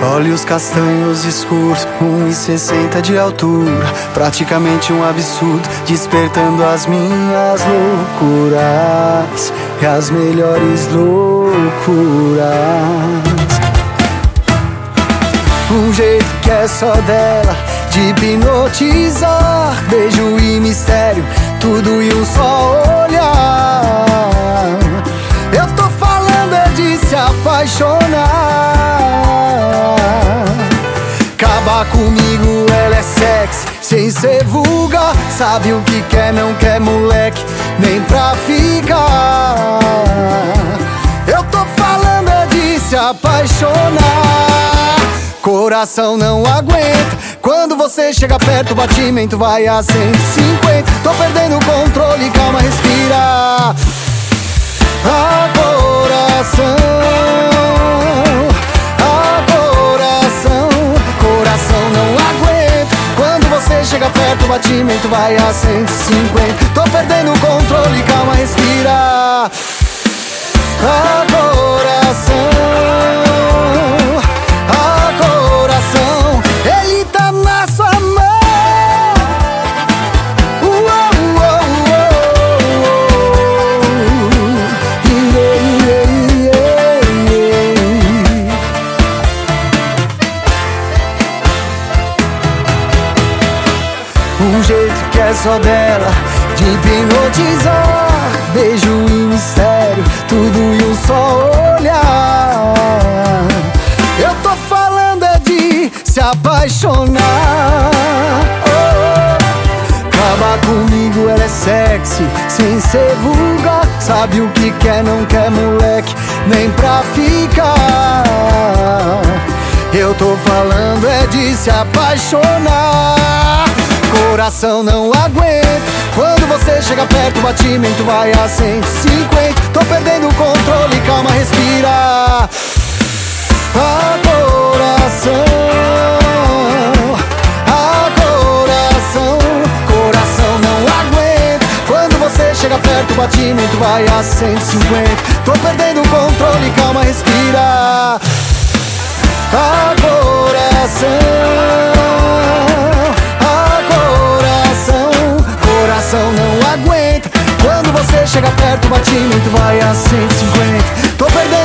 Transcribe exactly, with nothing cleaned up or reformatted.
Olhos castanhos escuros, um e sessenta de altura, praticamente um absurdo, despertando as minhas loucuras e as melhores loucuras. Um jeito que é só dela, de hipnotizar, beijo e mistério, tudo em um só olhar. Eu tô falando é de se apaixonar. Acabar comigo, ela é sexy, sem ser vulgar. Sabe o que quer, não quer moleque, nem pra ficar. Eu tô falando é de se apaixonar. Coração não aguenta, quando você chega perto o batimento vai a cento e cinquenta. Tô perdendo o controle, calma, respira. Ah, coração, ah, coração, coração não aguenta, quando você chega perto o batimento vai a cento e cinquenta. Tô perdendo o controle, calma, respira. Ah, coração, ah, coração, ele tá na sua mão. Um jeito que é só dela, de hipnotizar, beijo e mistério, tudo em um só olhar. Eu tô falando é de se apaixonar. Oh, acaba comigo, ela é sexy, sem ser vulgar. Sabe o que quer, não quer moleque, nem pra ficar. Eu tô falando é de se apaixonar. Coração não aguenta, quando você chega perto o batimento vai a cento e cinquenta. Tô perdendo o controle, calma, respira. Ah, coração, ah, coração, coração não aguenta, quando você chega perto o batimento vai a cento e cinquenta. Tô perdendo o controle, calma, respira. Ah, coração, não aguenta, quando você chega perto o batimento vai a cento e cinquenta. Tô perdendo